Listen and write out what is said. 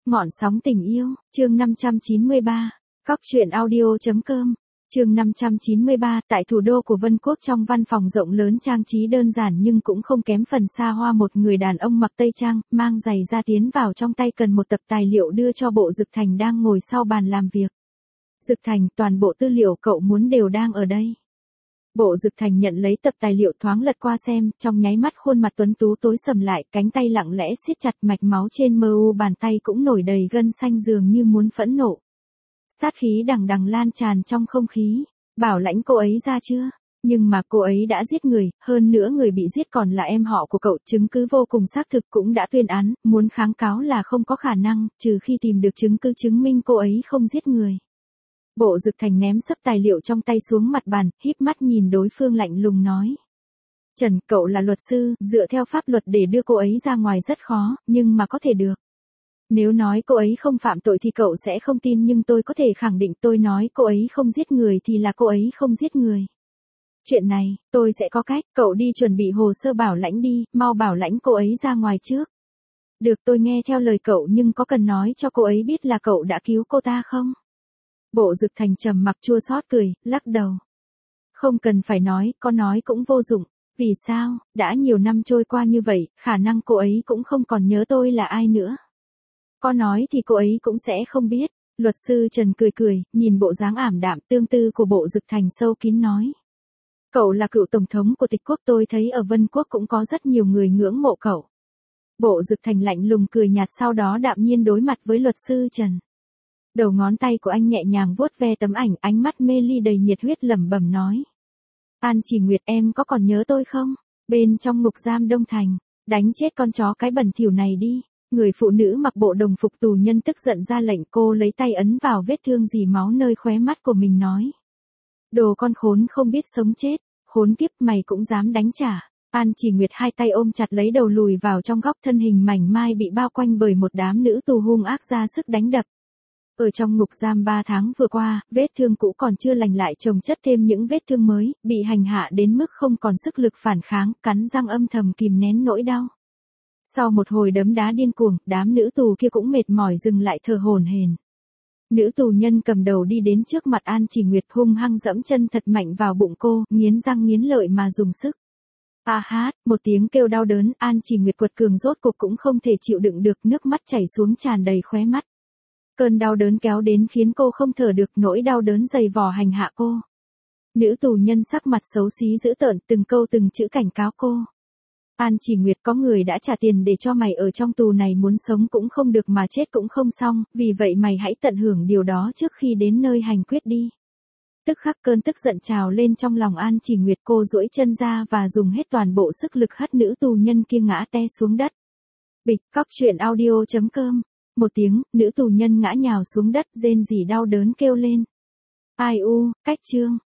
Ngọn sóng tình yêu, chương 593. Cóc truyện audio.com. Chương 593, tại thủ đô của Vân Quốc trong văn phòng rộng lớn trang trí đơn giản nhưng cũng không kém phần xa hoa, một người đàn ông mặc tây trang, mang giày da tiến vào, trong tay cần một tập tài liệu đưa cho Bộ Dực Thành đang ngồi sau bàn làm việc. Dực Thành, toàn bộ tư liệu cậu muốn đều đang ở đây. Bộ Dực Thành nhận lấy tập tài liệu, thoáng lật qua xem, trong nháy mắt khuôn mặt tuấn tú tối sầm lại, cánh tay lặng lẽ siết chặt, mạch máu trên mu bàn tay cũng nổi đầy gân xanh, dường như muốn phẫn nộ. Sát khí đằng đằng lan tràn trong không khí. Bảo lãnh cô ấy ra chưa? Nhưng mà cô ấy đã giết người, hơn nữa người bị giết còn là em họ của cậu, chứng cứ vô cùng xác thực, cũng đã tuyên án, muốn kháng cáo là không có khả năng, trừ khi tìm được chứng cứ chứng minh cô ấy không giết người. Bộ Dực Thành ném sấp tài liệu trong tay xuống mặt bàn, híp mắt nhìn đối phương lạnh lùng nói. Trần, cậu là luật sư, dựa theo pháp luật để đưa cô ấy ra ngoài rất khó, nhưng mà có thể được. Nếu nói cô ấy không phạm tội thì cậu sẽ không tin, nhưng tôi có thể khẳng định, tôi nói cô ấy không giết người thì là cô ấy không giết người. Chuyện này, tôi sẽ có cách, cậu đi chuẩn bị hồ sơ bảo lãnh đi, mau bảo lãnh cô ấy ra ngoài trước. Được, tôi nghe theo lời cậu, nhưng có cần nói cho cô ấy biết là cậu đã cứu cô ta không? Bộ Dực Thành trầm mặc chua xót cười, lắc đầu. Không cần phải nói, có nói cũng vô dụng. Vì sao? Đã nhiều năm trôi qua như vậy, khả năng cô ấy cũng không còn nhớ tôi là ai nữa. Có nói thì cô ấy cũng sẽ không biết. Luật sư Trần cười cười, nhìn bộ dáng ảm đạm tương tư của Bộ Dực Thành, sâu kín nói. Cậu là cựu tổng thống của Tịch Quốc, tôi thấy ở Vân Quốc cũng có rất nhiều người ngưỡng mộ cậu. Bộ Dực Thành lạnh lùng cười nhạt, sau đó đạm nhiên đối mặt với luật sư Trần. Đầu ngón tay của anh nhẹ nhàng vuốt ve tấm ảnh, ánh mắt mê ly đầy nhiệt huyết, lẩm bẩm nói. An Chỉ Nguyệt, em có còn nhớ tôi không? Bên trong ngục giam Đông Thành, đánh chết con chó cái bẩn thỉu này đi. Người phụ nữ mặc bộ đồng phục tù nhân tức giận ra lệnh, cô lấy tay ấn vào vết thương rỉ máu nơi khóe mắt của mình nói. Đồ con khốn không biết sống chết, khốn kiếp, mày cũng dám đánh trả. An Chỉ Nguyệt hai tay ôm chặt lấy đầu, lùi vào trong góc, thân hình mảnh mai bị bao quanh bởi một đám nữ tù hung ác ra sức đánh đập. Ở trong ngục giam 3 tháng vừa qua, vết thương cũ còn chưa lành lại chồng chất thêm những vết thương mới, bị hành hạ đến mức không còn sức lực phản kháng, cắn răng âm thầm kìm nén nỗi đau. Sau một hồi đấm đá điên cuồng, đám nữ tù kia cũng mệt mỏi dừng lại thở hổn hển. Nữ tù nhân cầm đầu đi đến trước mặt An Chỉ Nguyệt, hung hăng dẫm chân thật mạnh vào bụng cô, nghiến răng nghiến lợi mà dùng sức. A hát, một tiếng kêu đau đớn, An Chỉ Nguyệt quật cường rốt cuộc cũng không thể chịu đựng được, nước mắt chảy xuống tràn đầy khóe mắt. Cơn đau đớn kéo đến khiến cô không thở được, nỗi đau đớn dày vò hành hạ cô. Nữ tù nhân sắc mặt xấu xí dữ tợn, từng câu từng chữ cảnh cáo cô. An Chỉ Nguyệt, có người đã trả tiền để cho mày ở trong tù này, muốn sống cũng không được mà chết cũng không xong, vì vậy mày hãy tận hưởng điều đó trước khi đến nơi hành quyết đi. Tức khắc cơn tức giận trào lên trong lòng An Chỉ Nguyệt, cô duỗi chân ra và dùng hết toàn bộ sức lực hất nữ tù nhân kia ngã te xuống đất. Bịch. Cóc truyện audio.com. Một tiếng, nữ tù nhân ngã nhào xuống đất, rên rỉ đau đớn kêu lên. Ai u, cách chương.